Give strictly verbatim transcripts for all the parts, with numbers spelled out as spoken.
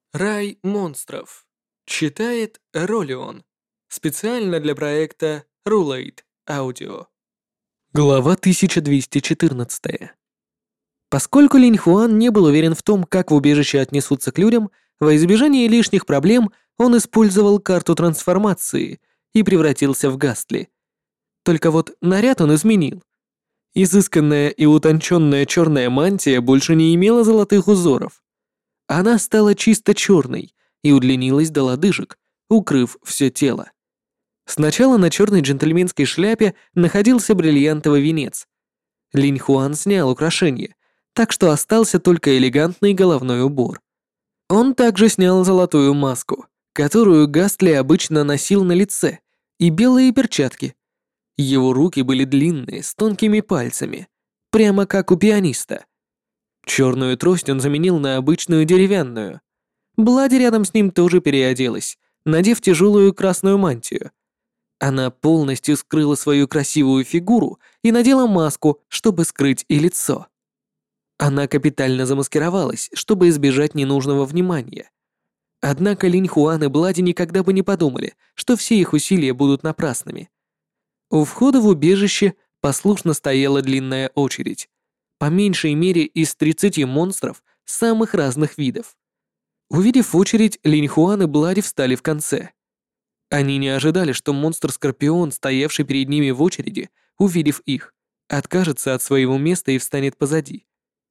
Рай монстров. Читает Ролион. Специально для проекта Rulate Audio. Глава тысяча двести четырнадцать. Поскольку Линь Хуан не был уверен в том, как в убежище отнесутся к людям, во избежание лишних проблем он использовал карту трансформации и превратился в Гастли. Только вот наряд он изменил. Изысканная и утонченная черная мантия больше не имела золотых узоров. Она стала чисто черной и удлинилась до лодыжек, укрыв все тело. Сначала на черной джентльменской шляпе находился бриллиантовый венец. Линь Хуан снял украшение, так что остался только элегантный головной убор. Он также снял золотую маску, которую Гастли обычно носил на лице, и белые перчатки. Его руки были длинные, с тонкими пальцами, прямо как у пианиста. Черную трость он заменил на обычную деревянную. Блади рядом с ним тоже переоделась, надев тяжелую красную мантию. Она полностью скрыла свою красивую фигуру и надела маску, чтобы скрыть и лицо. Она капитально замаскировалась, чтобы избежать ненужного внимания. Однако Линь Хуан и Блади никогда бы не подумали, что все их усилия будут напрасными. У входа в убежище послушно стояла длинная очередь. По меньшей мере из тридцати монстров самых разных видов. Увидев очередь, Линь Хуан и Блади встали в конце. Они не ожидали, что монстр-скорпион, стоявший перед ними в очереди, увидев их, откажется от своего места и встанет позади.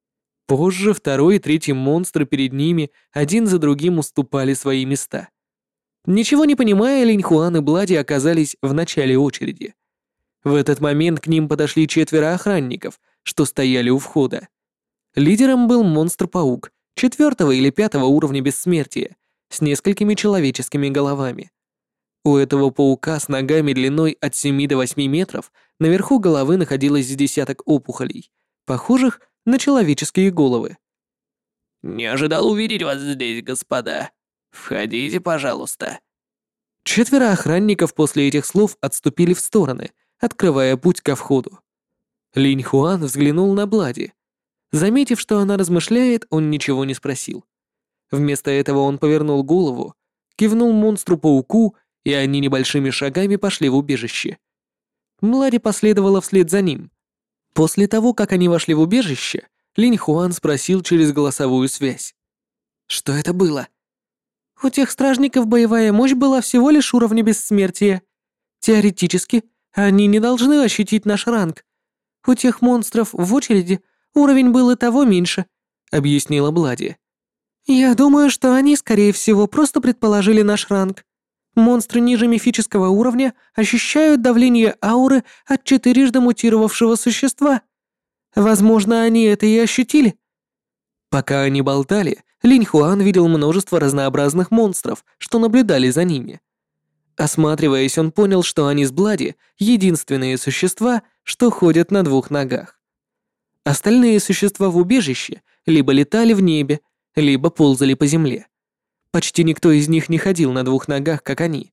Позже второй и третий монстры перед ними один за другим уступали свои места. Ничего не понимая, Линь Хуан и Блади оказались в начале очереди. В этот момент к ним подошли четверо охранников, что стояли у входа. Лидером был монстр-паук четвертого или пятого уровня бессмертия с несколькими человеческими головами. У этого паука с ногами длиной от семи до восьми метров наверху головы находилось с десяток опухолей, похожих на человеческие головы. «Не ожидал увидеть вас здесь, господа. Входите, пожалуйста». Четверо охранников после этих слов отступили в стороны, открывая путь ко входу. Линь Хуан взглянул на Блади. Заметив, что она размышляет, он ничего не спросил. Вместо этого он повернул голову, кивнул монстру-пауку, и они небольшими шагами пошли в убежище. Блади последовала вслед за ним. После того, как они вошли в убежище, Линь Хуан спросил через голосовую связь. «Что это было?» «У тех стражников боевая мощь была всего лишь уровня бессмертия. Теоретически, они не должны ощутить наш ранг. У тех монстров в очереди уровень был и того меньше», — объяснила Блади. «Я думаю, что они, скорее всего, просто предположили наш ранг. Монстры ниже мифического уровня ощущают давление ауры от четырежды мутировавшего существа. Возможно, они это и ощутили». Пока они болтали, Линь Хуан видел множество разнообразных монстров, что наблюдали за ними. Осматриваясь, он понял, что они с Блади — единственные существа, что ходят на двух ногах. Остальные существа в убежище либо летали в небе, либо ползали по земле. Почти никто из них не ходил на двух ногах, как они.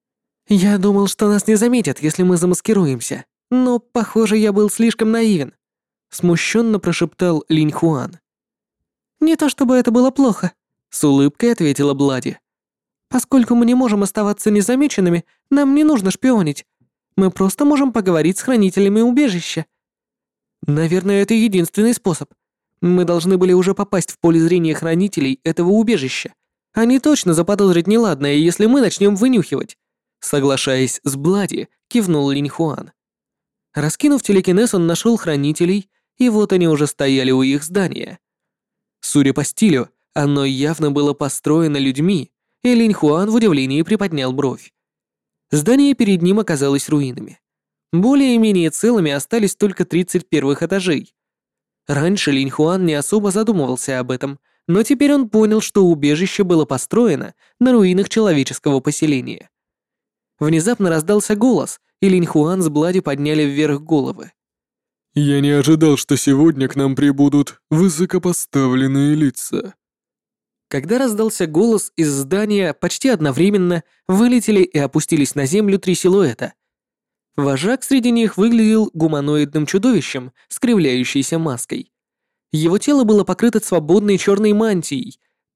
«Я думал, что нас не заметят, если мы замаскируемся, но, похоже, я был слишком наивен», — смущенно прошептал Линь Хуан. «Не то чтобы это было плохо», — с улыбкой ответила Блади. «Поскольку мы не можем оставаться незамеченными, нам не нужно шпионить. Мы просто можем поговорить с хранителями убежища». «Наверное, это единственный способ. Мы должны были уже попасть в поле зрения хранителей этого убежища. Они точно заподозрят неладное, если мы начнем вынюхивать», — соглашаясь с Блади, кивнул Линь Хуан. Раскинув телекинез, он нашел хранителей, и вот они уже стояли у их здания. Судя по стилю, оно явно было построено людьми, и Линь Хуан в удивлении приподнял бровь. Здание перед ним оказалось руинами. Более-менее целыми остались только тридцать первых этажей. Раньше Линь Хуан не особо задумывался об этом, но теперь он понял, что убежище было построено на руинах человеческого поселения. Внезапно раздался голос, и Линь Хуан с Блади подняли вверх головы. «Я не ожидал, что сегодня к нам прибудут высокопоставленные лица». Когда раздался голос, из здания почти одновременно вылетели и опустились на землю три силуэта. Вожак среди них выглядел гуманоидным чудовищем с кривляющейся маской. Его тело было покрыто свободной черной мантией,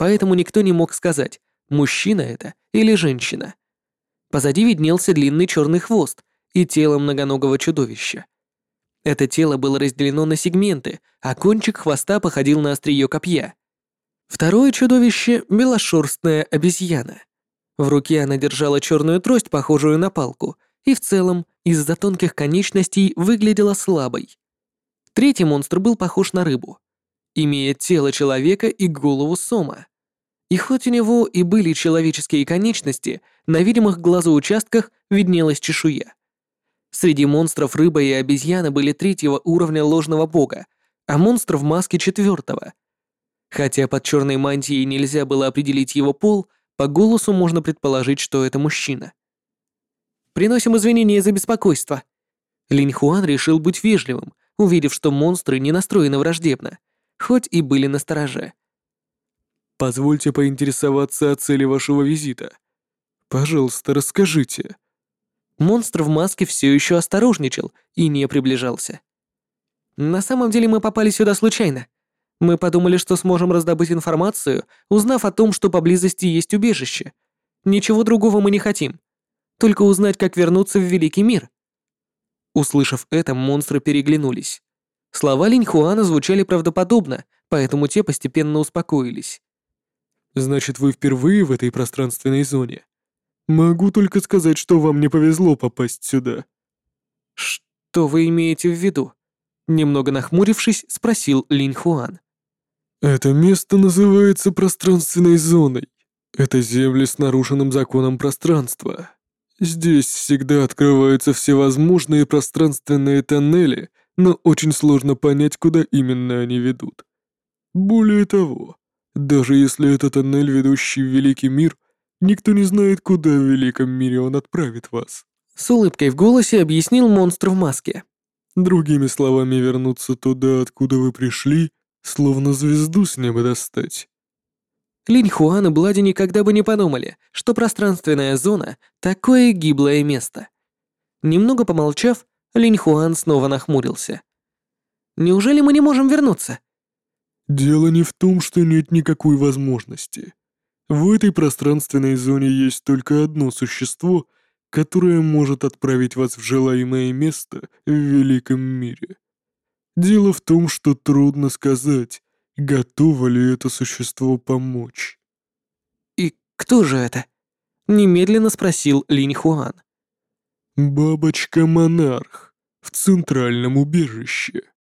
поэтому никто не мог сказать, мужчина это или женщина. Позади виднелся длинный черный хвост и тело многоногого чудовища. Это тело было разделено на сегменты, а кончик хвоста походил на острие копья. Второе чудовище — белошерстная обезьяна. В руке она держала черную трость, похожую на палку, и в целом из-за тонких конечностей выглядела слабой. Третий монстр был похож на рыбу, имея тело человека и голову сома. И хоть у него и были человеческие конечности, на видимых глазу участках виднелась чешуя. Среди монстров рыба и обезьяна были третьего уровня ложного бога, а монстр в маске четвертого. Хотя под черной мантией нельзя было определить его пол, по голосу можно предположить, что это мужчина. «Приносим извинения за беспокойство». Линь Хуан решил быть вежливым, увидев, что монстры не настроены враждебно, хоть и были настороже. Позвольте поинтересоваться о цели вашего визита. Пожалуйста, расскажите. Монстр в маске все еще осторожничал и не приближался. На самом деле мы попали сюда случайно. Мы подумали, что сможем раздобыть информацию, узнав о том, что поблизости есть убежище. Ничего другого мы не хотим. Только узнать, как вернуться в Великий мир. Услышав это, монстры переглянулись. Слова Линь Хуана звучали правдоподобно, поэтому те постепенно успокоились. Значит, вы впервые в этой пространственной зоне? Могу только сказать, что вам не повезло попасть сюда. Что вы имеете в виду? Немного нахмурившись, спросил Линь Хуан. Это место называется пространственной зоной. Это земли с нарушенным законом пространства. Здесь всегда открываются всевозможные пространственные тоннели, но очень сложно понять, куда именно они ведут. Более того, даже если это тоннель, ведущий в Великий мир, никто не знает, куда в Великом мире он отправит вас. С улыбкой в голосе объяснил монстр в маске. Другими словами, вернуться туда, откуда вы пришли, словно звезду с неба достать. Линь Хуан и Блади никогда бы не подумали, что пространственная зона — такое гиблое место. Немного помолчав, Линь Хуан снова нахмурился. «Неужели мы не можем вернуться?» Дело не в том, что нет никакой возможности. В этой пространственной зоне есть только одно существо, которое может отправить вас в желаемое место в Великом мире. Дело в том, что трудно сказать, готово ли это существо помочь. «И кто же это?» — немедленно спросил Линь Хуан. Бабочка-монарх в центральном убежище.